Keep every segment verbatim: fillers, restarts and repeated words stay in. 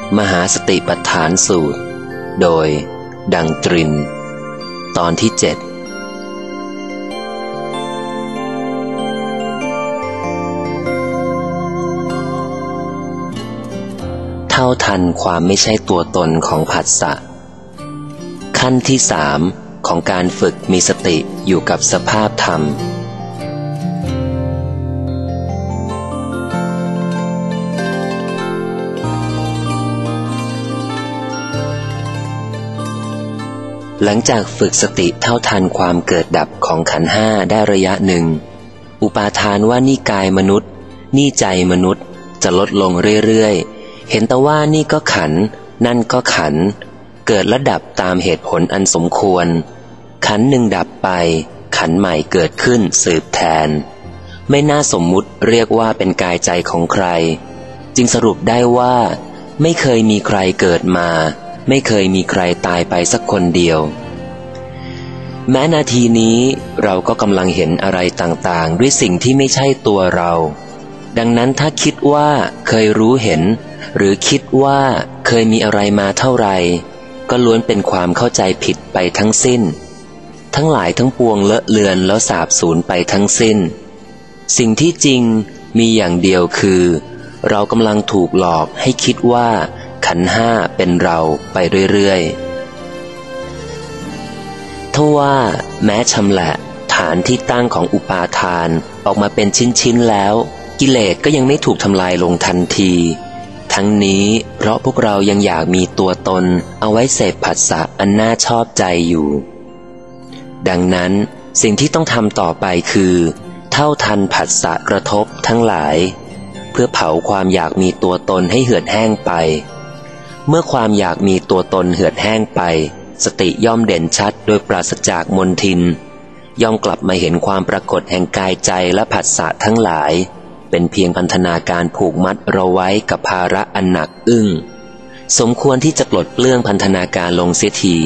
มหาสติปัฏฐานสูตรโดยดังตรินตอนที่เจ็ดเท่าทันความไม่ใช่ตัวตนของผัสสะขั้นที่สามของการฝึกมีสติอยู่กับสภาพธรรมหลังจากฝึกสติเท่าทันความเกิดดับของขันธ์ห้าได้ระยะหนึ่งอุปาทานว่านี่กายมนุษย์นี่ใจมนุษย์จะลดลงเรื่อยๆเห็นแต่ว่านี่ก็ขันธ์นั่นก็ขันธ์เกิดและดับตามเหตุผลอันสมควรขันธ์หนึ่งดับไปขันธ์ใหม่เกิดขึ้นสืบแทนไม่น่าสมมุติเรียกว่าเป็นกายใจของใครจึงสรุปได้ว่าไม่เคยมีใครเกิดมาไม่เคยมีใครตายไปสักคนเดียวแม้นาทีนี้เราก็กำลังเห็นอะไรต่างๆด้วยสิ่งที่ไม่ใช่ตัวเราดังนั้นถ้าคิดว่าเคยรู้เห็นหรือคิดว่าเคยมีอะไรมาเท่าไหร่ก็ล้วนเป็นความเข้าใจผิดไปทั้งสิ้นทั้งหลายทั้งปวงเลอะเลือนแล้วสาบสูญไปทั้งสิ้นสิ่งที่จริงมีอย่างเดียวคือเรากำลังถูกหลอกให้คิดว่าขันธ์ห้าเป็นเราไปเรื่อยๆทว่าแม้ชำแหละฐานที่ตั้งของอุปาทานออกมาเป็นชิ้นๆแล้วกิเลสก็ยังไม่ถูกทำลายลงทันทีทั้งนี้เพราะพวกเรายังอยากมีตัวตนเอาไว้เสพผัสสะอันน่าชอบใจอยู่ดังนั้นสิ่งที่ต้องทำต่อไปคือเท่าทันผัสสะกระทบทั้งหลายเพื่อเผาความอยากมีตัวตนให้เหือดแห้งไปเมื่อความอยากมีตัวตนเหือดแห้งไปสติย่อมเด่นชัดโดยปราศจากมลทินย่อมกลับมาเห็นความปรากฏแห่งกายใจและผัสสะทั้งหลายเป็นเพียงพันธนาการผูกมัดเราไว้กับภาระอันหนักอึ้งสมควรที่จะปลดเปลื้องพันธนาการลงเสียที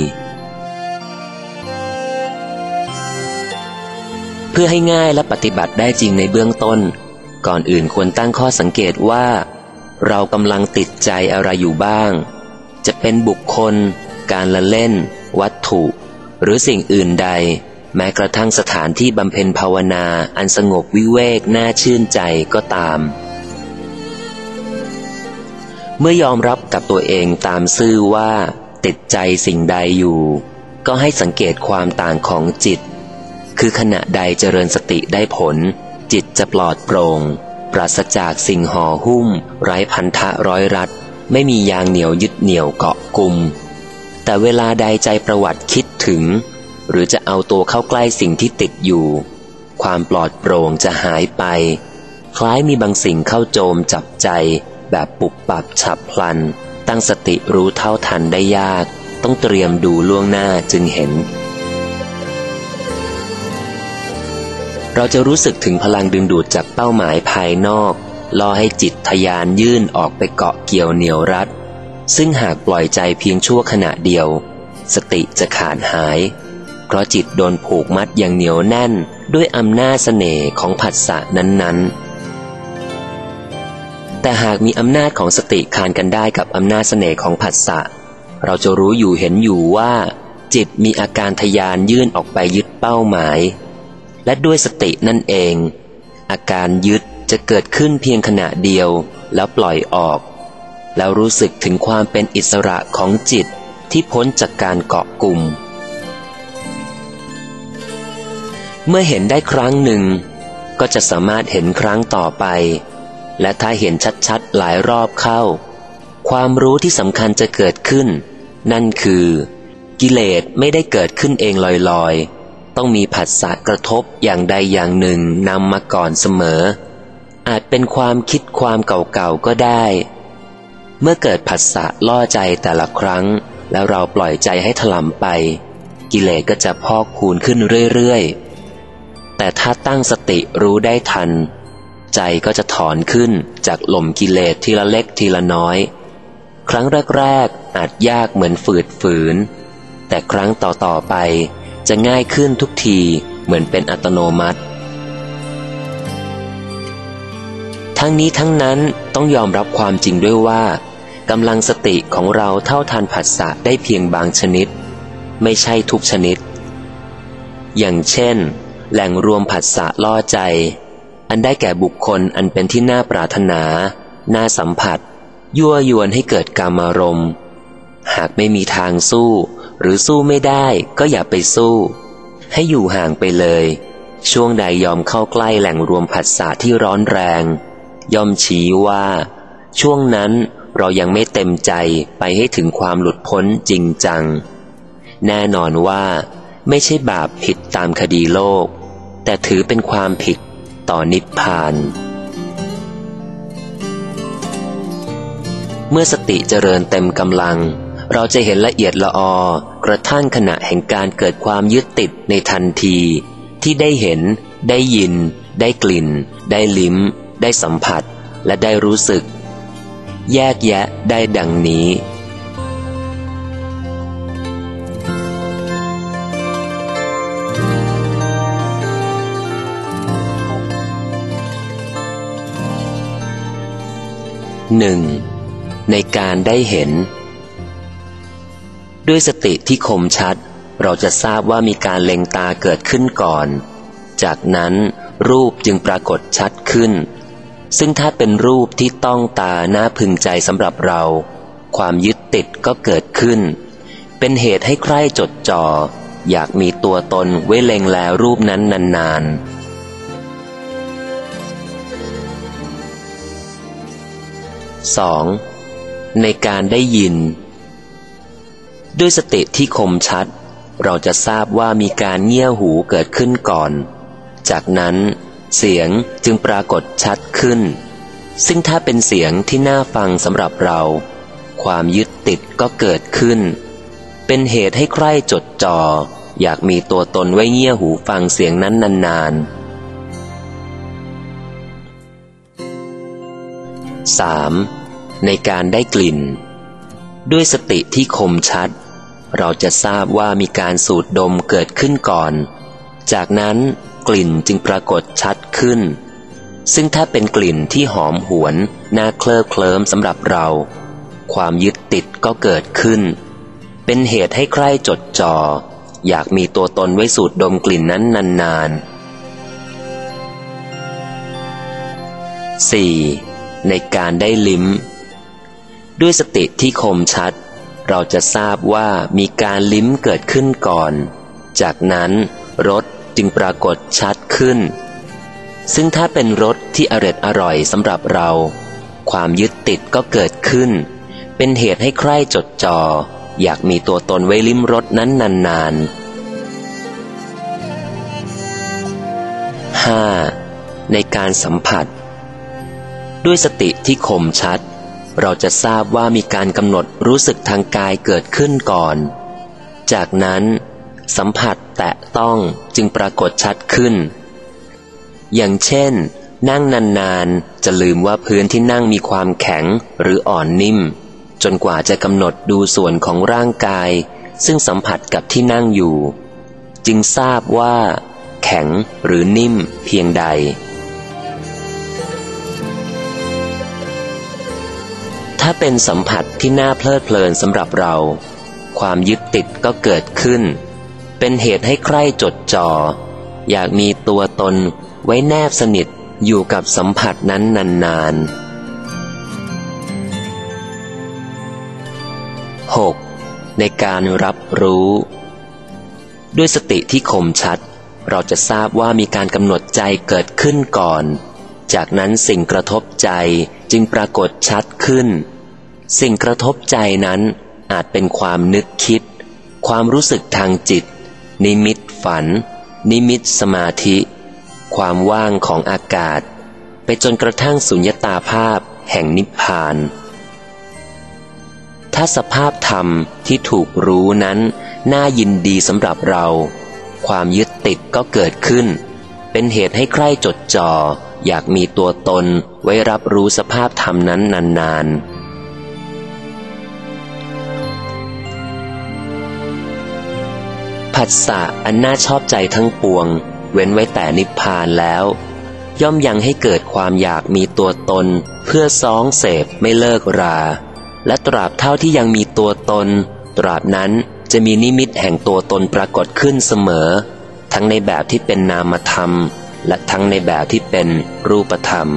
เพื่อให้ง่ายและปฏิบัติได้จริงในเบื้องต้นก่อนอื่นควรตั้งข้อสังเกตว่าเรากำลังติดใจอะไรอยู่บ้างจะเป็นบุคคลการละเล่นวัตถุหรือสิ่งอื่นใดแม้กระทั่งสถานที่บำเพ็ญภาวนาอันสงบวิเวกน่าชื่นใจก็ตามเมื่อยอมรับกับตัวเองตามซื่อว่าติดใจสิ่งใดอยู่ก็ให้สังเกตความต่างของจิตคือขณะใดเจริญสติได้ผลจิตจะปลอดโปร่งปราศจากสิ่งห่อหุ้มไร้พันธะร้อยรัดไม่มียางเหนียวยึดเหนี่ยวเกาะกุมแต่เวลาใดใจประวัติคิดถึงหรือจะเอาตัวเข้าใกล้สิ่งที่ติดอยู่ความปลอดโปร่งจะหายไปคล้ายมีบางสิ่งเข้าโจมจับใจแบบปุบปับฉับพลันตั้งสติรู้เท่าทันได้ยากต้องเตรียมดูล่วงหน้าจึงเห็นเราจะรู้สึกถึงพลังดึงดูดจากเป้าหมายภายนอกล่อให้จิตทะยานยื่นออกไปเกาะเกี่ยวเหนี่ยวรัดซึ่งหากปล่อยใจเพียงชั่วขณะเดียวสติจะขาดหายเพราะจิตโดนผูกมัดอย่างเหนียวแน่นด้วยอำนาจเสน่ห์ของผัสสะนั้นๆแต่หากมีอำนาจของสติคานกันได้กับอำนาจเสน่ห์ของผัสสะเราจะรู้อยู่เห็นอยู่ว่าจิตมีอาการทะยานยื่นออกไปยึดเป้าหมายและด้วยสตินั่นเองอาการยึดจะเกิดขึ้นเพียงขณะเดียวแล้วปล่อยออกแล้วรู้สึกถึงความเป็นอิสระของจิตที่พ้นจากการเกาะกลุ่มเมื่อเห็นได้ครั้งหนึ่งก็จะสามารถเห็นครั้งต่อไปและถ้าเห็นชัดๆหลายรอบเข้าความรู้ที่สำคัญจะเกิดขึ้นนั่นคือกิเลสไม่ได้เกิดขึ้นเองลอยๆต้องมีผัสสะกระทบอย่างใดอย่างหนึ่งนำมาก่อนเสมออาจเป็นความคิดความเก่าๆก็ได้เมื่อเกิดผัสสะล่อใจแต่ละครั้งแล้วเราปล่อยใจให้ถลำไปกิเลสก็จะพอกพูนขึ้นเรื่อยๆแต่ถ้าตั้งสติรู้ได้ทันใจก็จะถอนขึ้นจากหล่มกิเลสทีละเล็กทีละน้อยครั้งแรกๆอาจยากเหมือนฝืดฝืนแต่ครั้งต่อๆไปจะง่ายขึ้นทุกทีเหมือนเป็นอัตโนมัติทั้งนี้ทั้งนั้นต้องยอมรับความจริงด้วยว่ากำลังสติของเราเท่าทันผัสสะได้เพียงบางชนิดไม่ใช่ทุกชนิดอย่างเช่นแหล่งรวมผัสสะล่อใจอันได้แก่บุคคลอันเป็นที่น่าปรารถนาน่าสัมผัสยั่วยวนให้เกิดกามารมณ์หากไม่มีทางสู้หรือสู้ไม่ได้ก็อย่าไปสู้ให้อยู่ห่างไปเลยช่วงใดยอมเข้าใกล้แหล่งรวมผัสสะที่ร้อนแรงย่อมชี้ว่าช่วงนั้นเรายังไม่เต็มใจไปให้ถึงความหลุดพ้นจริงจังแน่นอนว่าไม่ใช่บาปผิดตามคดีโลกแต่ถือเป็นความผิดต่อนิพพานเมื่อสติเจริญเต็มกำลังเราจะเห็นละเอียดละออกระทั่งขณะแห่งการเกิดความยึดติดในทันทีที่ได้เห็นได้ยินได้กลิ่นได้ลิ้มได้สัมผัสและได้รู้สึกแยกแยะได้ดังนี้หนึ่งในการได้เห็นด้วยสติที่คมชัดเราจะทราบว่ามีการเล็งตาเกิดขึ้นก่อนจากนั้นรูปจึงปรากฏชัดขึ้นซึ่งถ้าเป็นรูปที่ต้องตาน่าพึงใจสำหรับเราความยึดติดก็เกิดขึ้นเป็นเหตุให้ใคร่จดจ่ออยากมีตัวตนไว้เล็งแลรูปนั้นนานๆ สอง ในการได้ยินด้วยสติที่คมชัดเราจะทราบว่ามีการเงี่ยหูเกิดขึ้นก่อนจากนั้นเสียงจึงปรากฏชัดขึ้นซึ่งถ้าเป็นเสียงที่น่าฟังสำหรับเราความยึดติดก็เกิดขึ้นเป็นเหตุให้ใคร่จดจ่ออยากมีตัวตนไว้เงี่ยหูฟังเสียงนั้นนานๆ สาม ในการได้กลิ่นด้วยสติที่คมชัดเราจะทราบว่ามีการสูดดมเกิดขึ้นก่อนจากนั้นกลิ่นจึงปรากฏชัดขึ้นซึ่งถ้าเป็นกลิ่นที่หอมหวนน่าเคลิบเคลิ้มสำหรับเราความยึดติดก็เกิดขึ้นเป็นเหตุให้ใคร่จดจ่ออยากมีตัวตนไว้สูดดมกลิ่นนั้นนานๆ สี่ ในการได้ลิ้มด้วยสติที่คมชัดเราจะทราบว่ามีการลิ้มเกิดขึ้นก่อนจากนั้นรสจึงปรากฏชัดขึ้นซึ่งถ้าเป็นรสที่อร่อยอร่อยสำหรับเราความยึดติดก็เกิดขึ้นเป็นเหตุให้ใคร่จดจ่ออยากมีตัวตนไว้ลิ้มรสนั้นนานๆ ห้า ในการสัมผัสด้วยสติที่คมชัดเราจะทราบว่ามีการกำหนดรู้สึกทางกายเกิดขึ้นก่อนจากนั้นสัมผัสแตะต้องจึงปรากฏชัดขึ้นอย่างเช่นนั่งนานๆจะลืมว่าพื้นที่นั่งมีความแข็งหรืออ่อนนิ่มจนกว่าจะกำหนดดูส่วนของร่างกายซึ่งสัมผัสกับที่นั่งอยู่จึงทราบว่าแข็งหรือนิ่มเพียงใดถ้าเป็นสัมผัสที่น่าเพลิดเพลินสำหรับเราความยึดติดก็เกิดขึ้นเป็นเหตุให้ใคร่จดจ่ออยากมีตัวตนไว้แนบสนิทอยู่กับสัมผัสนั้นนานๆ หก ในการรับรู้ด้วยสติที่คมชัดเราจะทราบว่ามีการกำหนดใจเกิดขึ้นก่อนจากนั้นสิ่งกระทบใจจึงปรากฏชัดขึ้นสิ่งกระทบใจนั้นอาจเป็นความนึกคิดความรู้สึกทางจิตนิมิตฝันนิมิตสมาธิความว่างของอากาศไปจนกระทั่งสุญญตาภาพแห่งนิพพานถ้าสภาพธรรมที่ถูกรู้นั้นน่ายินดีสำหรับเราความยึดติดก็เกิดขึ้นเป็นเหตุให้ใคร่จดจ่ออยากมีตัวตนไว้รับรู้สภาพธรรมนั้นนานๆผัสสะอันน่าชอบใจทั้งปวงเว้นไว้แต่นิพพานแล้วย่อมยังให้เกิดความอยากมีตัวตนเพื่อซ้องเสพไม่เลิกราและตราบเท่าที่ยังมีตัวตนตราบนั้นจะมีนิมิตแห่งตัวตนปรากฏขึ้นเสมอทั้งในแบบที่เป็นนามธรรมและทั้งในแบบที่เป็นรูปธรรม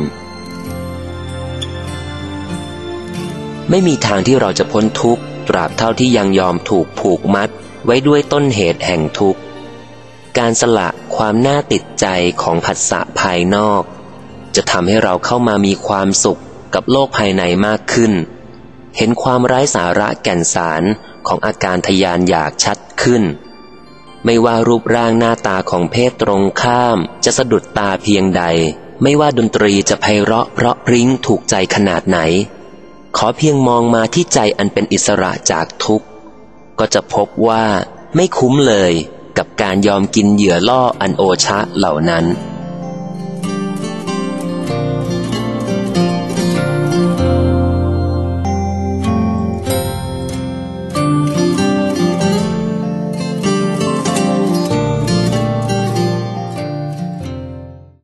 ไม่มีทางที่เราจะพ้นทุกข์ตราบเท่าที่ยังยอมถูกผูกมัดไว้ด้วยต้นเหตุแห่งทุกข์การสละความน่าติดใจของผัสสะภายนอกจะทำให้เราเข้ามามีความสุขกับโลกภายในมากขึ้นเห็นความไร้สาระแก่นสารของอาการทยานอยากชัดขึ้นไม่ว่ารูปร่างหน้าตาของเพศตรงข้ามจะสะดุดตาเพียงใดไม่ว่าดนตรีจะไพเราะเพราะพริ้งถูกใจขนาดไหนขอเพียงมองมาที่ใจอันเป็นอิสระจากทุกข์ก็จะพบว่าไม่คุ้มเลยกับการยอมกินเหยื่อล่ออันโอชะเหล่านั้น